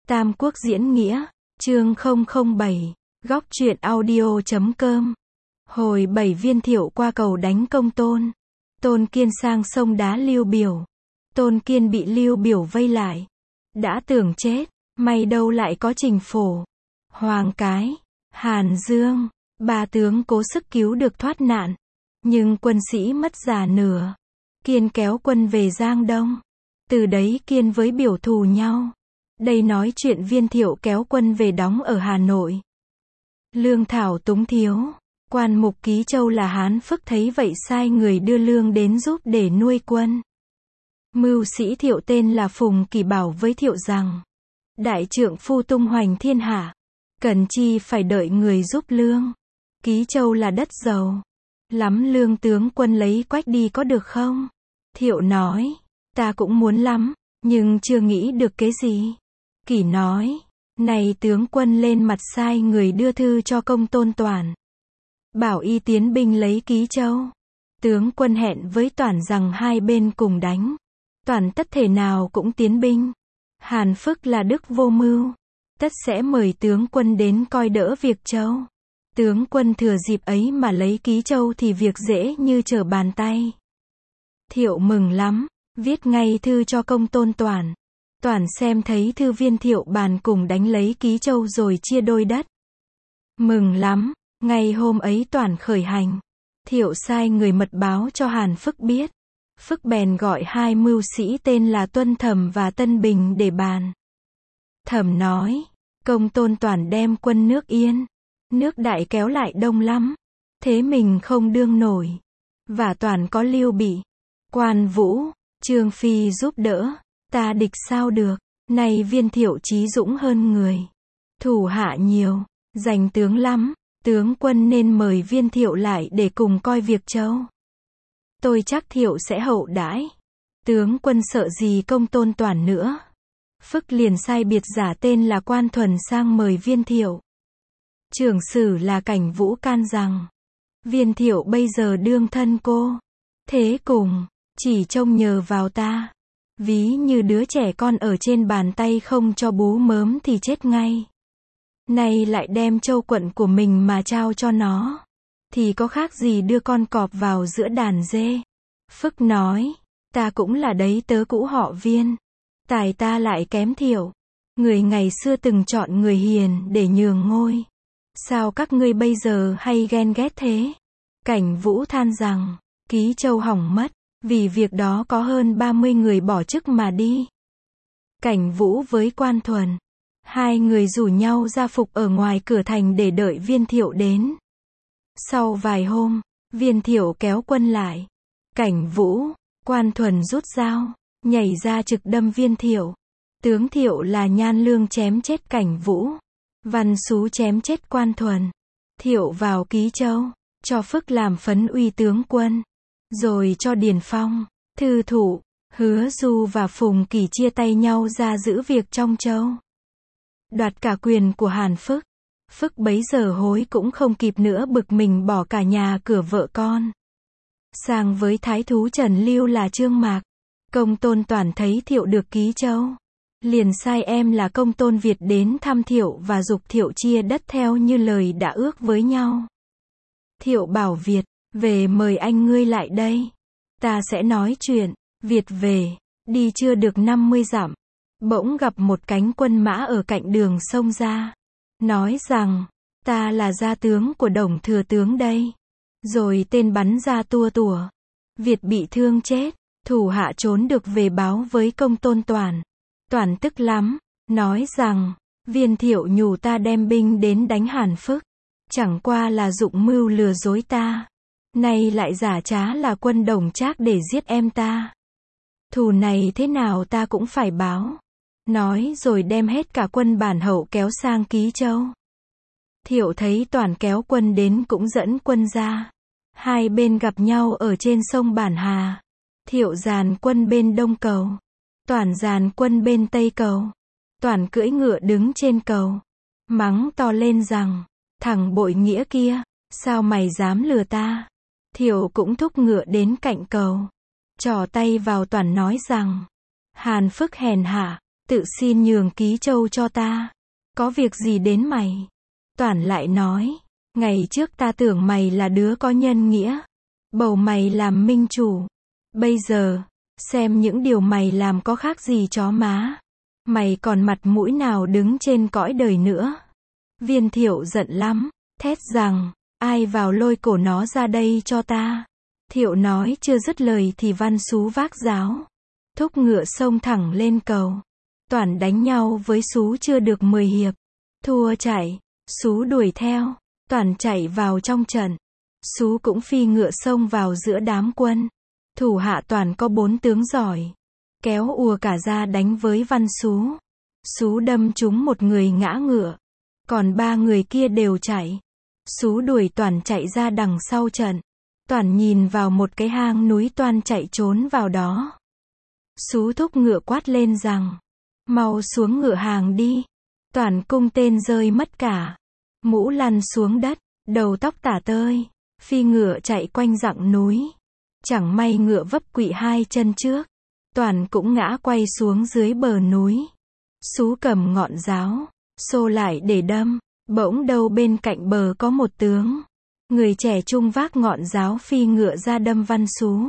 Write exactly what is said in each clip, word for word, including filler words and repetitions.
Tam Quốc diễn nghĩa, chương không không bảy, góc truyện audio chấm com. Hồi bảy Viên Thiệu qua cầu đánh Công Tôn. Tôn Kiên sang sông đá Lưu Biểu. Tôn Kiên bị Lưu Biểu vây lại. Đã tưởng chết, may đâu lại có Trình Phổ, Hoàng Cái, Hàn Dương, ba tướng cố sức cứu được thoát nạn. Nhưng quân sĩ mất già nửa. Kiên kéo quân về Giang Đông. Từ đấy Kiên với Biểu thù nhau. Đây nói chuyện Viên Thiệu kéo quân về đóng ở Hà Nội. Lương thảo túng thiếu. Quan mục Ký Châu là Hán Phức thấy vậy sai người đưa lương đến giúp để nuôi quân. Mưu sĩ Thiệu tên là Phùng Kỳ bảo với Thiệu rằng: đại trượng phu tung hoành thiên hạ, cần chi phải đợi người giúp lương. Ký Châu là đất giàu lắm, lương tướng quân lấy quách đi có được không? Thiệu nói: ta cũng muốn lắm, nhưng chưa nghĩ được cái gì. Kỷ nói: này tướng quân lên mặt sai người đưa thư cho Công Tôn Toản, bảo y tiến binh lấy Ký Châu. Tướng quân hẹn với Toản rằng hai bên cùng đánh. Toản tất thể nào cũng tiến binh. Hàn Phức là đức vô mưu, tất sẽ mời tướng quân đến coi đỡ việc Châu. Tướng quân thừa dịp ấy mà lấy Ký Châu thì việc dễ như trở bàn tay. Thiệu mừng lắm, viết ngay thư cho Công Tôn Toản. Toản xem thấy thư Viên Thiệu bàn cùng đánh lấy Ký Châu rồi chia đôi đất. Mừng lắm, ngày hôm ấy Toản khởi hành. Thiệu sai người mật báo cho Hàn Phức biết. Phức bèn gọi hai mưu sĩ tên là Tuân Thẩm và Tân Bình để bàn. Thẩm nói: Công Tôn Toản đem quân nước Yên, nước Đại kéo lại đông lắm, thế mình không đương nổi. Và Toản có Lưu Bị, Quan Vũ, Trương Phi giúp đỡ, ta địch sao được. Này Viên Thiệu trí dũng hơn người, thủ hạ nhiều, giành tướng lắm. Tướng quân nên mời Viên Thiệu lại để cùng coi việc Châu. Tôi chắc Thiệu sẽ hậu đãi. Tướng quân sợ gì Công Tôn Toản nữa. Phức liền sai biệt giả tên là Quan Thuần sang mời Viên Thiệu. Trưởng sử là Cảnh Vũ can rằng: Viên Thiệu bây giờ đương thân cô, thế cùng chỉ trông nhờ vào ta. Ví như đứa trẻ con ở trên bàn tay không cho bú mớm thì chết ngay. Nay lại đem châu quận của mình mà trao cho nó, thì có khác gì đưa con cọp vào giữa đàn dê. Phức nói: ta cũng là đấy tớ cũ họ Viên, tài ta lại kém Thiệu. Người ngày xưa từng chọn người hiền để nhường ngôi, sao các ngươi bây giờ hay ghen ghét thế? Cảnh Vũ than rằng: Ký Châu hỏng mất, vì việc đó có hơn ba mươi người bỏ chức mà đi. Cảnh Vũ với Quan Thuần, hai người rủ nhau ra phục ở ngoài cửa thành để đợi Viên Thiệu đến. Sau vài hôm, Viên Thiệu kéo quân lại. Cảnh Vũ, Quan Thuần rút dao, nhảy ra trực đâm Viên Thiệu. Tướng Thiệu là Nhan Lương chém chết Cảnh Vũ, Văn Sú chém chết Quan Thuần. Thiệu vào Ký Châu, cho Phức làm phấn uy tướng quân, rồi cho Điền Phong, Thư Thụ, Hứa Du và Phùng Kỳ chia tay nhau ra giữ việc trong Châu, đoạt cả quyền của Hàn Phức. Phức bấy giờ hối cũng không kịp nữa, bực mình bỏ cả nhà cửa vợ con sang với thái thú Trần Lưu là Trương Mạc. Công Tôn Toản thấy Thiệu được Ký Châu, liền sai em là Công Tôn Việt đến thăm Thiệu và giục Thiệu chia đất theo như lời đã ước với nhau. Thiệu bảo Việt: về mời anh ngươi lại đây, ta sẽ nói chuyện. Việt về, đi chưa được năm mươi dặm, bỗng gặp một cánh quân mã ở cạnh đường sông ra, nói rằng: ta là gia tướng của Đồng thừa tướng đây. Rồi tên bắn ra tua tủa. Việt bị thương chết, thủ hạ trốn được về báo với Công Tôn Toản. Toản tức lắm, nói rằng: Viên Thiệu nhủ ta đem binh đến đánh Hàn Phức, chẳng qua là dụng mưu lừa dối ta, nay lại giả trá là quân Đồng Trác để giết em ta. Thù này thế nào ta cũng phải báo. Nói rồi đem hết cả quân bản hậu kéo sang Ký Châu. Thiệu thấy Toản kéo quân đến cũng dẫn quân ra. Hai bên gặp nhau ở trên sông Bản Hà. Thiệu dàn quân bên đông cầu, Toản dàn quân bên tây cầu. Toản cưỡi ngựa đứng trên cầu, mắng to lên rằng: thằng bội nghĩa kia, sao mày dám lừa ta? Thiệu cũng thúc ngựa đến cạnh cầu, trỏ tay vào Toản nói rằng: Hàn Phức hèn hạ, tự xin nhường ký châu cho ta. Có việc gì đến mày? Toản lại nói, ngày trước ta tưởng mày là đứa có nhân nghĩa, bầu mày làm minh chủ. Bây giờ, xem những điều mày làm có khác gì chó má. Mày còn mặt mũi nào đứng trên cõi đời nữa. Viên Thiệu giận lắm, thét rằng, ai vào lôi cổ nó ra đây cho ta. Thiệu nói chưa dứt lời thì Văn Sú vác giáo, thúc ngựa xông thẳng lên cầu. Toản đánh nhau với Sú chưa được mười hiệp, thua chạy. Sú đuổi theo, Toản chạy vào trong trận. Sú cũng phi ngựa xông vào giữa đám quân. Thủ hạ Toản có bốn tướng giỏi, kéo ùa cả ra đánh với Văn Sú. Sú đâm trúng một người ngã ngựa, còn ba người kia đều chạy. Sú đuổi Toản chạy ra đằng sau trận. Toản nhìn vào một cái hang núi toan chạy trốn vào đó. Sú thúc ngựa quát lên rằng, mau xuống ngựa hàng đi. Toản cung tên rơi mất cả, mũ lăn xuống đất, đầu tóc tả tơi, phi ngựa chạy quanh dặng núi. Chẳng may ngựa vấp quỵ hai chân trước, Toản cũng ngã quay xuống dưới bờ núi. Sú cầm ngọn giáo, xô lại để đâm, bỗng đâu bên cạnh bờ có một tướng. Người trẻ trung vác ngọn giáo phi ngựa ra đâm Văn Sú.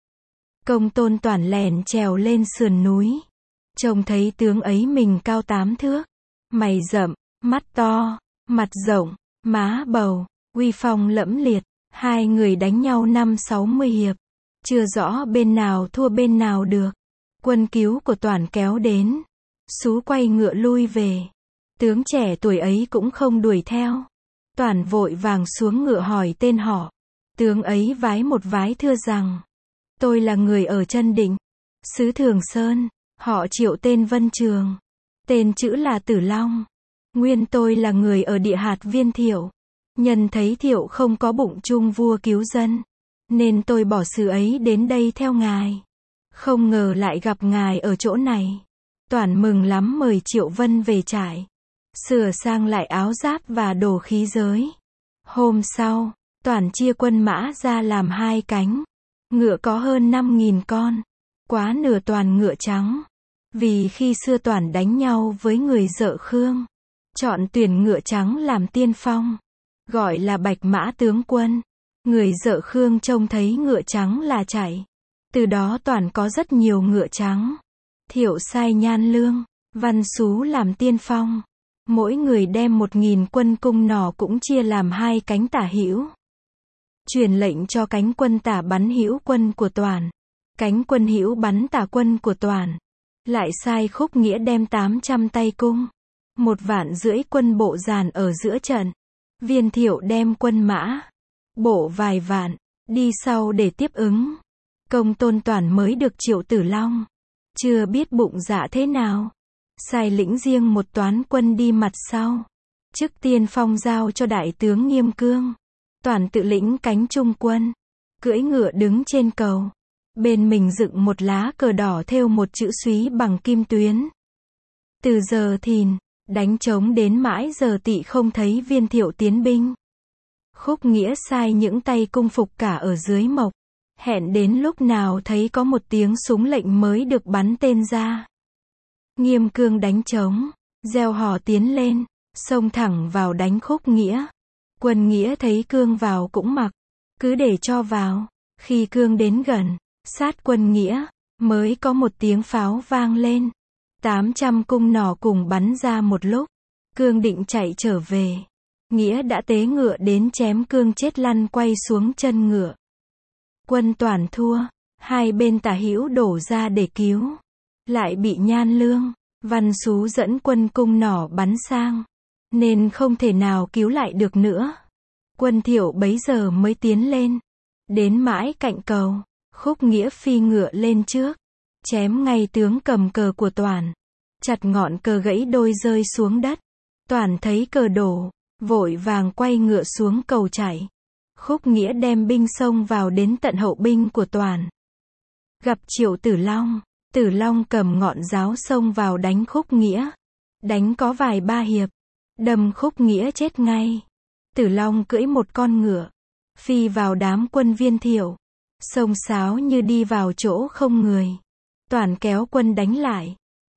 Công tôn Toản lèn trèo lên sườn núi. Trông thấy tướng ấy mình cao tám thước, mày rậm, mắt to, mặt rộng, má bầu, uy phong lẫm liệt. Hai người đánh nhau năm sáu mươi hiệp, chưa rõ bên nào thua bên nào được. Quân cứu của Toản kéo đến, Sú quay ngựa lui về. Tướng trẻ tuổi ấy cũng không đuổi theo. Toản vội vàng xuống ngựa hỏi tên họ. Tướng ấy vái một vái thưa rằng, tôi là người ở Chân Định, xứ Thường Sơn, họ Triệu tên Vân Trường, tên chữ là Tử Long. Nguyên tôi là người ở địa hạt Viên Thiệu. Nhân thấy Thiệu không có bụng chung vua cứu dân, nên tôi bỏ xứ ấy đến đây theo ngài. Không ngờ lại gặp ngài ở chỗ này. Toản mừng lắm mời Triệu Vân về trại, sửa sang lại áo giáp và đồ khí giới. Hôm sau, Toản chia quân mã ra làm hai cánh. Ngựa có hơn năm nghìn con, quá nửa toàn ngựa trắng. Vì khi xưa Toản đánh nhau với người Dợ Khương, chọn tuyển ngựa trắng làm tiên phong, gọi là Bạch Mã tướng quân. Người Dợ Khương trông thấy ngựa trắng là chạy. Từ đó Toản có rất nhiều ngựa trắng. Thiệu sai Nhan Lương, Văn Sú làm tiên phong. Mỗi người đem một nghìn quân cung nỏ cũng chia làm hai cánh tả hữu. Truyền lệnh cho cánh quân tả bắn hữu quân của Toản, cánh quân hữu bắn tả quân của Toản. Lại sai Khúc Nghĩa đem tám trăm tay cung, một vạn rưỡi quân bộ dàn ở giữa trận. Viên Thiệu đem quân mã, bộ vài vạn, đi sau để tiếp ứng. Công tôn Toản mới được Triệu Tử Long, chưa biết bụng dạ thế nào, sai lĩnh riêng một toán quân đi mặt sau. Trước tiên phong giao cho đại tướng Nghiêm Cương. Toản tự lĩnh cánh trung quân, cưỡi ngựa đứng trên cầu. Bên mình dựng một lá cờ đỏ thêu một chữ Súy bằng kim tuyến. Từ giờ Thìn, đánh trống đến mãi giờ Tỵ không thấy Viên Thiệu tiến binh. Khúc Nghĩa sai những tay cung phục cả ở dưới mộc, hẹn đến lúc nào thấy có một tiếng súng lệnh mới được bắn tên ra. Nghiêm Cương đánh trống, reo hò tiến lên, xông thẳng vào đánh Khúc Nghĩa. Quân Nghĩa thấy Cương vào cũng mặc, cứ để cho vào. Khi Cương đến gần, sát quân Nghĩa, mới có một tiếng pháo vang lên. tám trăm cung nỏ cùng bắn ra một lúc. Cương định chạy trở về. Nghĩa đã tế ngựa đến chém Cương chết lăn quay xuống chân ngựa. Quân Toản thua, hai bên tả hữu đổ ra để cứu. Lại bị Nhan Lương, Văn Sú dẫn quân cung nỏ bắn sang, nên không thể nào cứu lại được nữa. Quân Thiệu bấy giờ mới tiến lên, đến mãi cạnh cầu. Khúc Nghĩa phi ngựa lên trước, chém ngay tướng cầm cờ của Toản, chặt ngọn cờ gãy đôi rơi xuống đất. Toản thấy cờ đổ, vội vàng quay ngựa xuống cầu chạy. Khúc Nghĩa đem binh xông vào đến tận hậu binh của Toản. Gặp Triệu Tử Long, Tử Long cầm ngọn giáo xông vào đánh Khúc Nghĩa. Đánh có vài ba hiệp, đâm Khúc Nghĩa chết ngay. Tử Long cưỡi một con ngựa, phi vào đám quân Viên Thiệu, xông xáo như đi vào chỗ không người. Toản kéo quân đánh lại.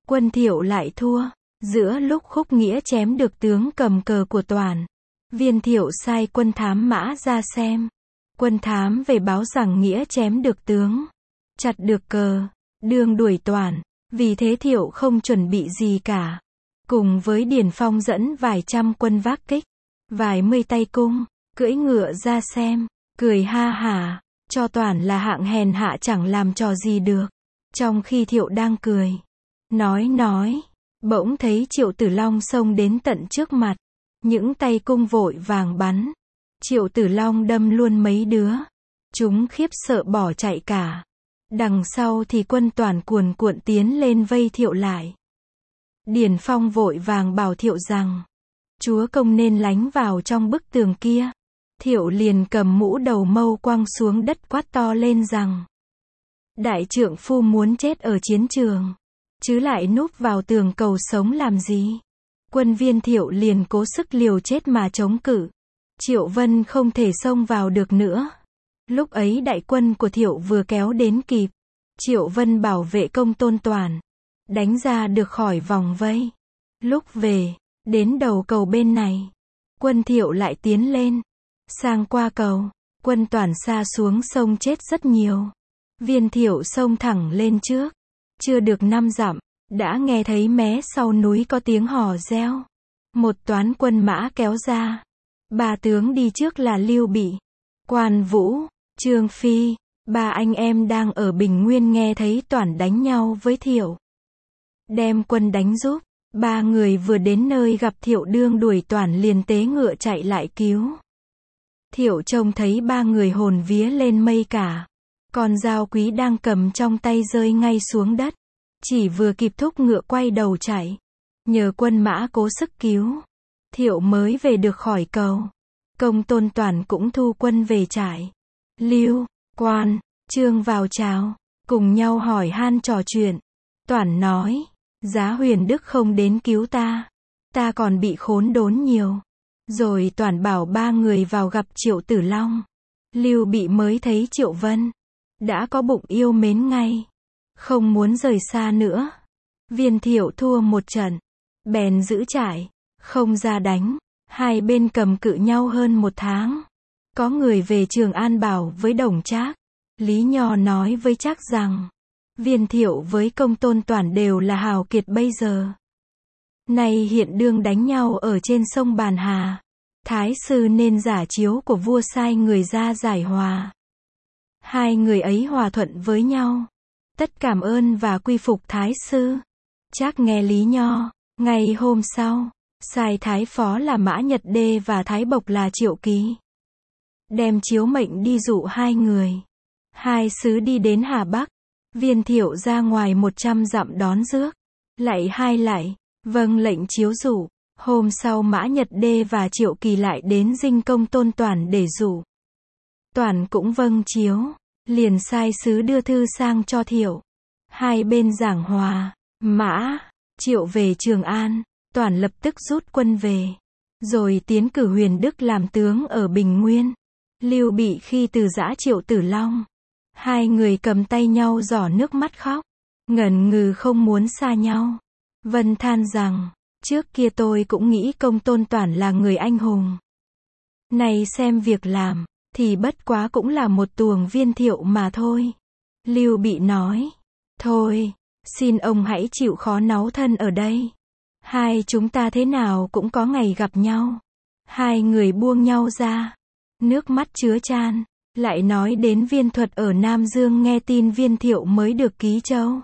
Quân Thiệu lại thua. Giữa lúc Khúc Nghĩa chém được tướng cầm cờ của Toản, Viên Thiệu sai quân thám mã ra xem. Quân thám về báo rằng Nghĩa chém được tướng, chặt được cờ, đương đuổi Toản. Vì thế Thiệu không chuẩn bị gì cả. Cùng với Điền Phong dẫn vài trăm quân vác kích, vài mươi tay cung, cưỡi ngựa ra xem, cười ha hả, cho Toản là hạng hèn hạ chẳng làm trò gì được. Trong khi Thiệu đang cười, nói nói, bỗng thấy Triệu Tử Long xông đến tận trước mặt. Những tay cung vội vàng bắn. Triệu Tử Long đâm luôn mấy đứa. Chúng khiếp sợ bỏ chạy cả. Đằng sau thì quân Toản cuồn cuộn tiến lên vây Thiệu lại. Điền Phong vội vàng bảo Thiệu rằng, chúa công nên lánh vào trong bức tường kia. Thiệu liền cầm mũ đầu mâu quăng xuống đất quát to lên rằng, đại trượng phu muốn chết ở chiến trường, chứ lại núp vào tường cầu sống làm gì. Quân Viên Thiệu liền cố sức liều chết mà chống cự. Triệu Vân không thể xông vào được nữa. Lúc ấy đại quân của Thiệu vừa kéo đến kịp. Triệu Vân bảo vệ công tôn Toản, đánh ra được khỏi vòng vây. Lúc về, đến đầu cầu bên này, quân Thiệu lại tiến lên. Sang qua cầu, quân Toản xa xuống sông chết rất nhiều. Viên Thiệu xông thẳng lên trước. Chưa được năm dặm, đã nghe thấy mé sau núi có tiếng hò reo. Một toán quân mã kéo ra. Ba tướng đi trước là Lưu Bị, Quan Vũ, Trương Phi. Ba anh em đang ở Bình Nguyên nghe thấy Toản đánh nhau với Thiệu. Đem quân đánh giúp. Ba người vừa đến nơi gặp Thiệu đương đuổi Toản liền tế ngựa chạy lại cứu. Thiệu trông thấy ba người hồn vía lên mây cả. Con dao quý đang cầm trong tay rơi ngay xuống đất. Chỉ vừa kịp thúc ngựa quay đầu chạy. Nhờ quân mã cố sức cứu, Thiệu mới về được khỏi cầu. Công tôn Toản cũng thu quân về trại. Lưu, Quan, Trương vào chào, cùng nhau hỏi han trò chuyện. Toản nói, Giá Huyền Đức không đến cứu ta, ta còn bị khốn đốn nhiều. Rồi Toản bảo ba người vào gặp Triệu Tử Long. Lưu Bị mới thấy Triệu Vân, đã có bụng yêu mến ngay, không muốn rời xa nữa. Viên Thiệu thua một trận, bèn giữ trại, không ra đánh. Hai bên cầm cự nhau hơn một tháng. Có người về Trường An bảo với Đồng Trác. Lý Nho nói với Trác rằng, Viên Thiệu với công tôn Toản đều là hào kiệt bây giờ. Nay hiện đương đánh nhau ở trên sông Bàn Hà. Thái sư nên giả chiếu của vua sai người ra giải hòa. Hai người ấy hòa thuận với nhau. Tất cảm ơn và quy phục Thái sư. Trác nghe Lý Nho. Ngày hôm sau, sai Thái phó là Mã Nhật Đê và Thái Bộc là Triệu Ký. Đem chiếu mệnh đi dụ hai người. Hai sứ đi đến Hà Bắc. Viên Thiệu ra ngoài một trăm dặm đón rước. Lạy hai lạy, vâng lệnh chiếu dụ. Hôm sau Mã Nhật Đê và Triệu Kỳ lại đến dinh công tôn Toản để dụ. Toản cũng vâng chiếu, liền sai sứ đưa thư sang cho Thiệu. Hai bên giảng hòa. Mã, Triệu về Trường An. Toản lập tức rút quân về, rồi tiến cử Huyền Đức làm tướng ở Bình Nguyên. Lưu Bị khi từ giã Triệu Tử Long. Hai người cầm tay nhau rỏ nước mắt khóc, ngần ngừ không muốn xa nhau. Vân than rằng, trước kia tôi cũng nghĩ công tôn Toản là người anh hùng. Này xem việc làm, thì bất quá cũng là một tuồng Viên Thiệu mà thôi. Lưu Bị nói, thôi, xin ông hãy chịu khó náu thân ở đây. Hai chúng ta thế nào cũng có ngày gặp nhau. Hai người buông nhau ra, nước mắt chứa chan, lại nói đến Viên Thuật ở Nam Dương nghe tin Viên Thiệu mới được ký châu.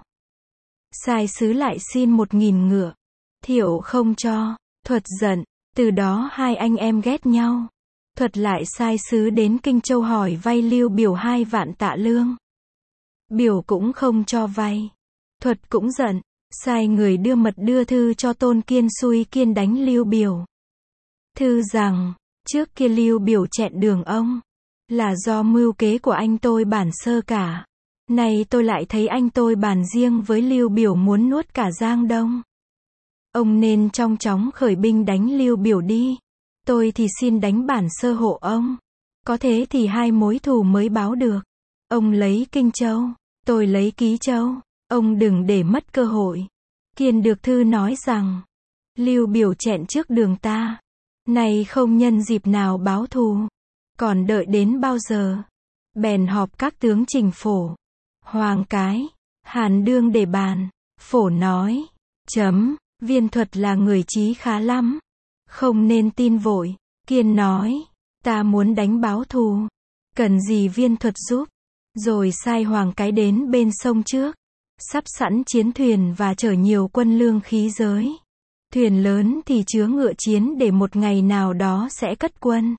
Sai sứ lại xin một nghìn ngựa. Thiệu không cho, Thuật giận, từ đó hai anh em ghét nhau. Thuật lại sai sứ đến Kinh Châu hỏi vay Lưu Biểu hai vạn tạ lương. Biểu cũng không cho vay. Thuật cũng giận, sai người đưa mật đưa thư cho Tôn Kiên xui Kiên đánh Lưu Biểu. Thư rằng, trước kia Lưu Biểu chẹn đường ông, là do mưu kế của anh tôi bản sơ cả. Này tôi lại thấy anh tôi bàn riêng với Lưu Biểu muốn nuốt cả Giang Đông. Ông nên trong chóng khởi binh đánh Lưu Biểu đi. Tôi thì xin đánh bản sơ hộ ông. Có thế thì hai mối thù mới báo được. Ông lấy Kinh Châu, tôi lấy Ký Châu. Ông đừng để mất cơ hội. Kiên được thư nói rằng, Lưu Biểu chẹn trước đường ta, nay không nhân dịp nào báo thù, còn đợi đến bao giờ? Bèn họp các tướng trình phổ, Hoàng Cái, Hàn Đương để bàn. Phổ nói, chấm, Viên Thuật là người trí khá lắm, không nên tin vội. Kiên nói, ta muốn đánh báo thù, cần gì Viên Thuật giúp? Rồi sai Hoàng Cái đến bên sông trước, sắp sẵn chiến thuyền và chở nhiều quân lương khí giới. Thuyền lớn thì chứa ngựa chiến để một ngày nào đó sẽ cất quân.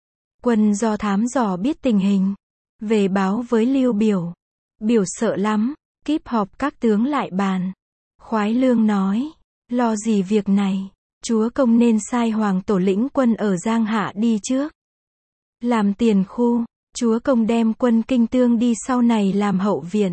Quân do thám dò biết tình hình, về báo với Lưu Biểu. Biểu sợ lắm, kíp họp các tướng lại bàn. Khoái Lương nói, lo gì việc này, chúa công nên sai Hoàng Tổ lĩnh quân ở Giang Hạ đi trước, làm tiền khu, chúa công đem quân Kinh Tương đi sau này làm hậu viện.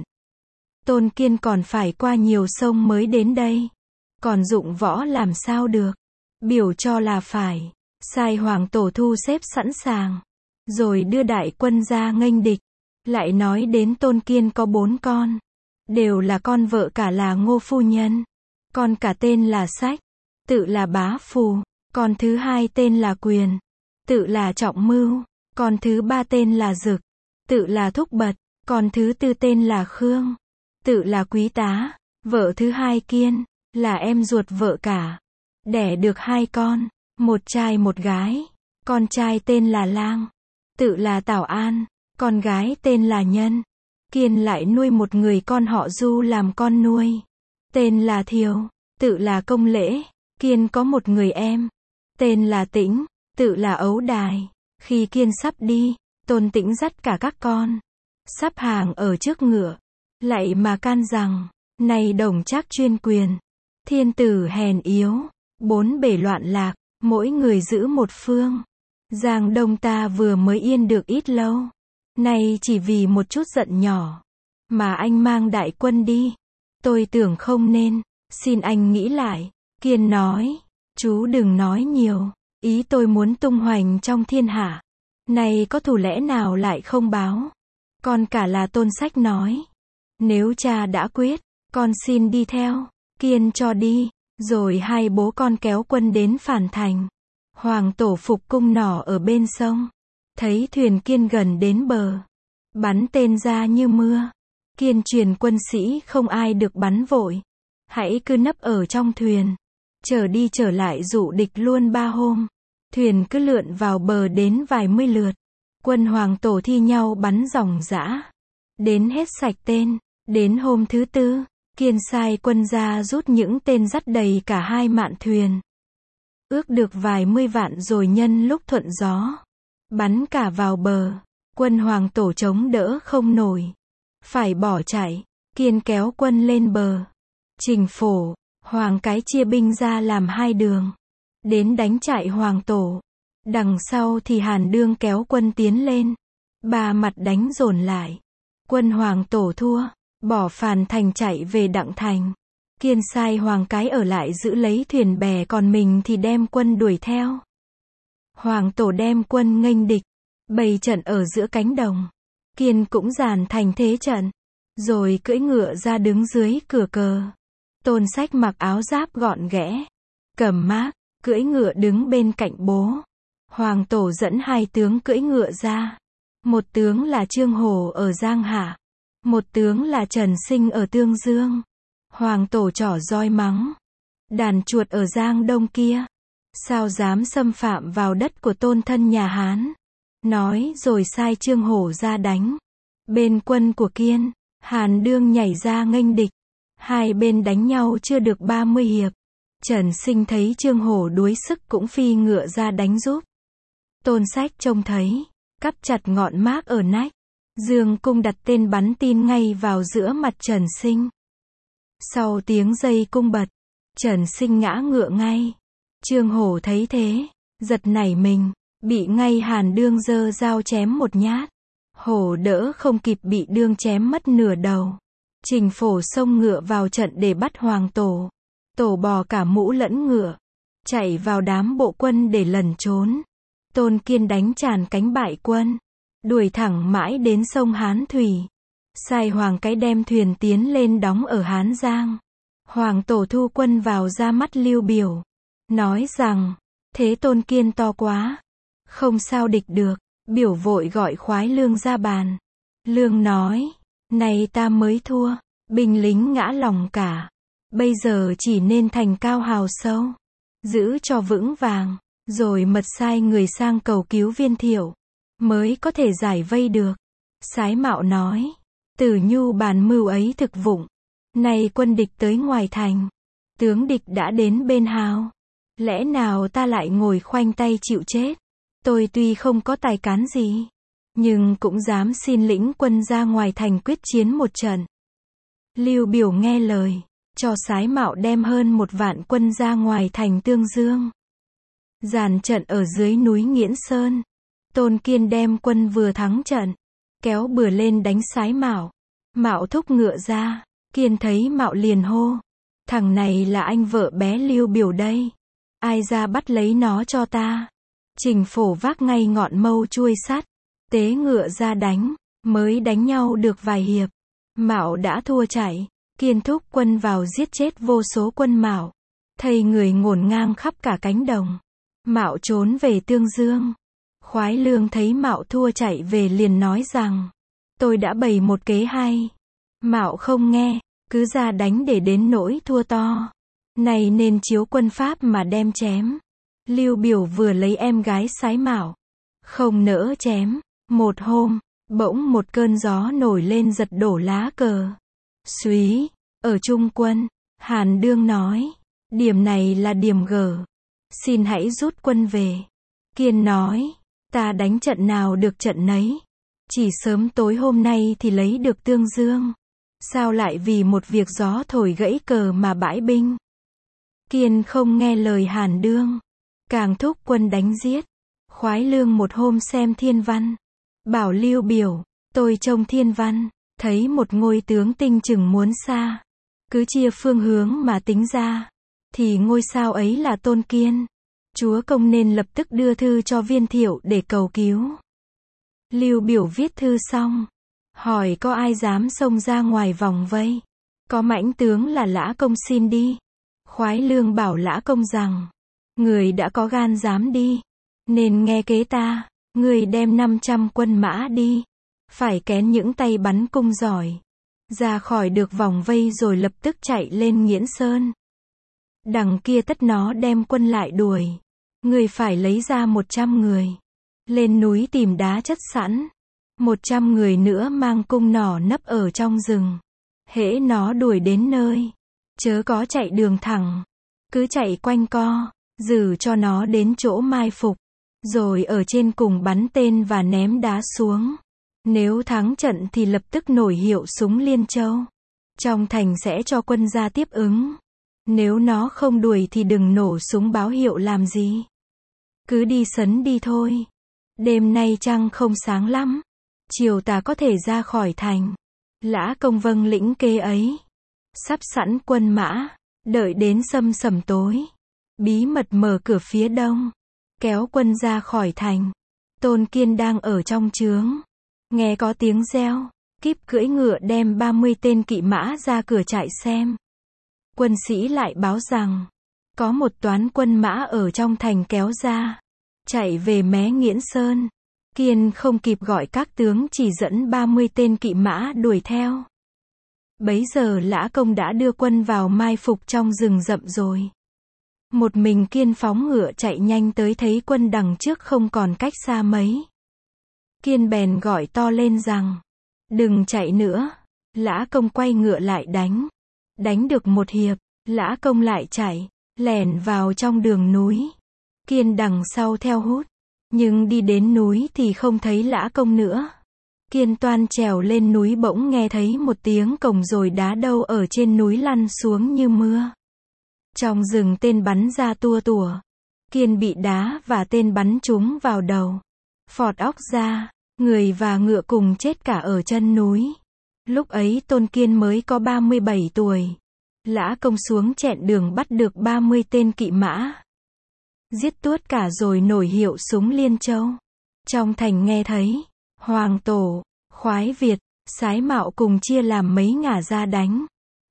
Tôn Kiên còn phải qua nhiều sông mới đến đây, còn dụng võ làm sao được. Biểu cho là phải, sai Hoàng Tổ thu xếp sẵn sàng, rồi đưa đại quân ra nghênh địch. Lại nói đến Tôn Kiên có bốn con, đều là con vợ cả là Ngô Phu Nhân. Con cả tên là Sách, tự là Bá Phù. Con thứ hai tên là Quyền, tự là Trọng Mưu. Con thứ ba tên là Dực, tự là Thúc Bật. Con thứ tư tên là Khương, tự là Quý Tá. Vợ thứ hai Kiên, là em ruột vợ cả, đẻ được hai con, một trai một gái. Con trai tên là Lang, tự là Tảo An. Con gái tên là Nhân. Kiên lại nuôi một người con họ Du làm con nuôi, tên là Thiều, tự là Công Lễ. Kiên có một người em, tên là Tĩnh, tự là Ấu Đài. Khi Kiên sắp đi, Tôn Tĩnh dắt cả các con, sắp hàng ở trước ngựa, lại mà can rằng, này Đồng Trác chuyên quyền, thiên tử hèn yếu, bốn bể loạn lạc, mỗi người giữ một phương. Giang Đông ta vừa mới yên được ít lâu, nay chỉ vì một chút giận nhỏ, mà anh mang đại quân đi. Tôi tưởng không nên, xin anh nghĩ lại. Kiên nói, chú đừng nói nhiều, ý tôi muốn tung hoành trong thiên hạ. Này có thù lẽ nào lại không báo? Con cả là Tôn Sách nói, nếu cha đã quyết, con xin đi theo. Kiên cho đi, rồi hai bố con kéo quân đến Phản Thành. Hoàng Tổ phục cung nỏ ở bên sông, thấy thuyền Kiên gần đến bờ, bắn tên ra như mưa. Kiên truyền quân sĩ không ai được bắn vội, hãy cứ nấp ở trong thuyền, chở đi chở lại dụ địch luôn ba hôm. Thuyền cứ lượn vào bờ đến vài mươi lượt, quân Hoàng Tổ thi nhau bắn ròng rã, đến hết sạch tên. Đến hôm thứ tư, Kiên sai quân ra rút những tên dắt đầy cả hai mạn thuyền, ước được vài mươi vạn, rồi nhân lúc thuận gió, bắn cả vào bờ. Quân Hoàng Tổ chống đỡ không nổi, phải bỏ chạy. Kiên kéo quân lên bờ. Trình Phổ, Hoàng Cái chia binh ra làm hai đường, đến đánh trại Hoàng Tổ. Đằng sau thì Hàn Đương kéo quân tiến lên, ba mặt đánh dồn lại. Quân Hoàng Tổ thua, bỏ Phàn Thành chạy về Đặng Thành. Kiên sai Hoàng Cái ở lại giữ lấy thuyền bè, còn mình thì đem quân đuổi theo. Hoàng Tổ đem quân nghênh địch, bày trận ở giữa cánh đồng. Kiên cũng dàn thành thế trận, rồi cưỡi ngựa ra đứng dưới cửa cờ. Tôn Sách mặc áo giáp gọn ghẽ, cầm mác, cưỡi ngựa đứng bên cạnh bố. Hoàng Tổ dẫn hai tướng cưỡi ngựa ra. Một tướng là Trương Hổ ở Giang Hạ, một tướng là Trần Sinh ở Tương Dương. Hoàng Tổ trỏ roi mắng, đàn chuột ở Giang Đông kia, sao dám xâm phạm vào đất của tôn thân nhà Hán. Nói rồi sai Trương Hổ ra đánh. Bên quân của Kiên, Hàn Đương nhảy ra nghênh địch. Hai bên đánh nhau chưa được ba mươi hiệp. Trần Sinh thấy Trương Hổ đuối sức cũng phi ngựa ra đánh giúp. Tôn Sách trông thấy, cắp chặt ngọn mác ở nách, dương cung đặt tên bắn tin ngay vào giữa mặt Trần Sinh. Sau tiếng dây cung bật, Trần Sinh ngã ngựa ngay. Trương Hổ thấy thế, giật nảy mình, bị ngay Hàn Đương giơ dao chém một nhát. Hổ đỡ không kịp, bị Đương chém mất nửa đầu. Trình Phổ xông ngựa vào trận để bắt Hoàng Tổ. Tổ bò cả mũ lẫn ngựa, chạy vào đám bộ quân để lẩn trốn. Tôn Kiên đánh tràn cánh bại quân, đuổi thẳng mãi đến sông Hán Thủy. Sai Hoàng Cái đem thuyền tiến lên đóng ở Hán Giang. Hoàng tổ thu quân vào ra mắt Lưu Biểu. Nói rằng, thế Tôn Kiên to quá. Không sao địch được. Biểu vội gọi Khoái Lương ra bàn. Lương nói, này ta mới thua. Binh lính ngã lòng cả. Bây giờ chỉ nên thành cao hào sâu. Giữ cho vững vàng. Rồi mật sai người sang cầu cứu Viên Thiệu. Mới có thể giải vây được. Sái Mạo nói, Tử Nhu bàn mưu ấy thực vụng. Nay quân địch tới ngoài thành. Tướng địch đã đến bên hào. Lẽ nào ta lại ngồi khoanh tay chịu chết? Tôi tuy không có tài cán gì. Nhưng cũng dám xin lĩnh quân ra ngoài thành quyết chiến một trận. Lưu Biểu nghe lời. Cho Sái Mạo đem hơn một vạn quân ra ngoài thành Tương Dương. Dàn trận ở dưới núi Nghiễn Sơn. Tôn Kiên đem quân vừa thắng trận. Kéo bừa lên đánh Sái Mạo. Mạo thúc ngựa ra. Kiên thấy Mạo liền hô. Thằng này là anh vợ bé Lưu Biểu đây. Ai ra bắt lấy nó cho ta. Trình Phổ vác ngay ngọn mâu chuôi sắt. Tế ngựa ra đánh. Mới đánh nhau được vài hiệp. Mạo đã thua chạy. Kiên thúc quân vào giết chết vô số quân Mạo. Thây người ngổn ngang khắp cả cánh đồng. Mạo trốn về Tương Dương. Khoái Lương thấy Mạo thua chạy về liền nói rằng. Tôi đã bày một kế hay. Mạo không nghe. Cứ ra đánh để đến nỗi thua to. Này nên chiếu quân pháp mà đem chém. Lưu Biểu vừa lấy em gái Sái Mạo. Không nỡ chém. Một hôm, bỗng một cơn gió nổi lên giật đổ lá cờ. Súy, ở Trung quân, Hàn Đương nói. Điểm này là điểm gở. Xin hãy rút quân về. Kiên nói. Ta đánh trận nào được trận nấy. Chỉ sớm tối hôm nay thì lấy được Tương Dương. Sao lại vì một việc gió thổi gãy cờ mà bãi binh? Kiên không nghe lời Hàn Đương. Càng thúc quân đánh giết. Khoái Lương một hôm xem thiên văn. Bảo Lưu Biểu, tôi trông thiên văn. Thấy một ngôi tướng tinh chừng muốn xa. Cứ chia phương hướng mà tính ra. Thì ngôi sao ấy là Tôn Kiên. Chúa công nên lập tức đưa thư cho Viên Thiệu để cầu cứu. Lưu Biểu viết thư xong. Hỏi có ai dám xông ra ngoài vòng vây. Có mãnh tướng là Lã Công xin đi. Khoái Lương bảo Lã Công rằng. Người đã có gan dám đi. Nên nghe kế ta. Người đem năm trăm quân mã đi. Phải kén những tay bắn cung giỏi. Ra khỏi được vòng vây rồi lập tức chạy lên Nghiễn Sơn. Đằng kia tất nó đem quân lại đuổi. Người phải lấy ra một trăm người. Lên núi tìm đá chất sẵn. Một trăm người nữa mang cung nỏ nấp ở trong rừng. Hễ nó đuổi đến nơi. Chớ có chạy đường thẳng. Cứ chạy quanh co. Giữ cho nó đến chỗ mai phục. Rồi ở trên cùng bắn tên và ném đá xuống. Nếu thắng trận thì lập tức nổi hiệu súng Liên Châu. Trong thành sẽ cho quân ra tiếp ứng. Nếu nó không đuổi thì đừng nổ súng báo hiệu làm gì. Cứ đi sấn đi thôi. Đêm nay trăng không sáng lắm. Chiều ta có thể ra khỏi thành. Lã Công vâng lĩnh kế ấy. Sắp sẵn quân mã. Đợi đến sâm sẩm tối. Bí mật mở cửa phía đông. Kéo quân ra khỏi thành. Tôn Kiên đang ở trong trướng. Nghe có tiếng reo. Kíp cưỡi ngựa đem ba mươi tên kỵ mã ra cửa trại xem. Quân sĩ lại báo rằng. Có một toán quân mã ở trong thành kéo ra. Chạy về mé Nghiễn Sơn. Kiên không kịp gọi các tướng chỉ dẫn ba mươi tên kỵ mã đuổi theo. Bấy giờ Lã Công đã đưa quân vào mai phục trong rừng rậm rồi. Một mình Kiên phóng ngựa chạy nhanh tới thấy quân đằng trước không còn cách xa mấy. Kiên bèn gọi to lên rằng. Đừng chạy nữa. Lã Công quay ngựa lại đánh. Đánh được một hiệp. Lã Công lại chạy. Lẻn vào trong đường núi. Kiên đằng sau theo hút. Nhưng đi đến núi thì không thấy Lã Công nữa. Kiên toan trèo lên núi bỗng nghe thấy một tiếng cồng rồi đá đâu ở trên núi lăn xuống như mưa. Trong rừng tên bắn ra tua tủa. Kiên bị đá và tên bắn trúng vào đầu. Phọt óc ra. Người và ngựa cùng chết cả ở chân núi. Lúc ấy Tôn Kiên mới có ba mươi bảy tuổi. Lã Công xuống chẹn đường bắt được ba mươi tên kỵ mã. Giết tuốt cả rồi nổi hiệu súng Liên Châu. Trong thành nghe thấy. Hoàng Tổ, Khoái Việt, Sái Mạo cùng chia làm mấy ngả ra đánh.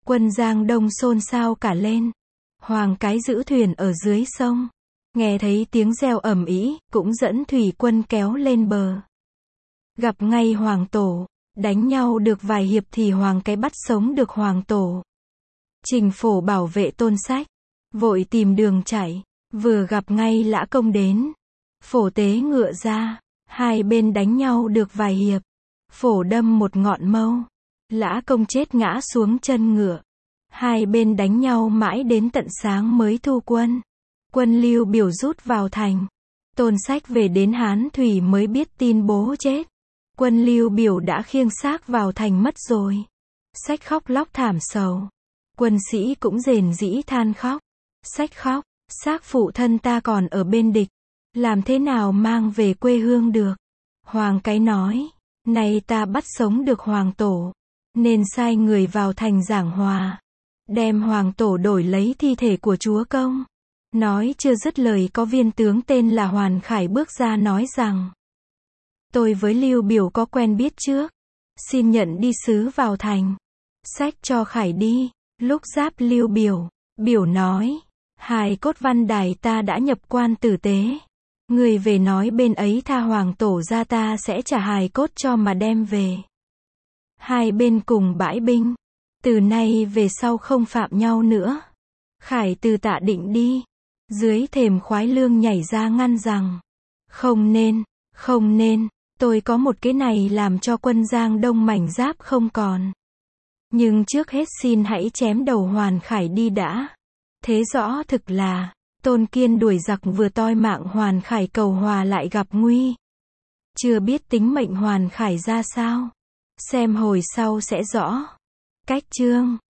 Quân Giang Đông xôn xao cả lên. Hoàng cái giữ thuyền ở dưới sông. Nghe thấy tiếng reo ầm ĩ, cũng dẫn thủy quân kéo lên bờ. Gặp ngay Hoàng Tổ. Đánh nhau được vài hiệp thì Hoàng cái bắt sống được Hoàng Tổ. Trình Phổ bảo vệ Tôn Sách. Vội tìm đường chạy. Vừa gặp ngay Lã Công đến. Phổ tế ngựa ra. Hai bên đánh nhau được vài hiệp. Phổ đâm một ngọn mâu. Lã Công chết ngã xuống chân ngựa. Hai bên đánh nhau mãi đến tận sáng mới thu quân. Quân Lưu Biểu rút vào thành. Tôn Sách về đến Hán Thủy mới biết tin bố chết. Quân Lưu Biểu đã khiêng xác vào thành mất rồi. Sách khóc lóc thảm sầu. Quân sĩ cũng rền rĩ than khóc. Sách khóc, xác phụ thân ta còn ở bên địch. Làm thế nào mang về quê hương được? Hoàng cái nói, nay ta bắt sống được Hoàng Tổ. Nên sai người vào thành giảng hòa. Đem Hoàng Tổ đổi lấy thi thể của chúa công. Nói chưa dứt lời có viên tướng tên là Hoàn Khải bước ra nói rằng. Tôi với Lưu Biểu có quen biết trước. Xin nhận đi sứ vào thành. Sách cho Khải đi. Lúc giáp Lưu Biểu. Biểu nói. Hài cốt văn đài ta đã nhập quan tử tế. Người về nói bên ấy tha Hoàng Tổ ra ta sẽ trả hài cốt cho mà đem về. Hai bên cùng bãi binh. Từ nay về sau không phạm nhau nữa. Khải từ tạ định đi. Dưới thềm Khoái Lương nhảy ra ngăn rằng. Không nên, không nên, tôi có một cái này làm cho quân Giang Đông mảnh giáp không còn. Nhưng trước hết xin hãy chém đầu Hoàn Khải đi đã. Thế rõ thực là, Tôn Kiên đuổi giặc vừa toi mạng Hoàn Khải cầu hòa lại gặp nguy. Chưa biết tính mệnh Hoàn Khải ra sao. Xem hồi sau sẽ rõ. Cách chương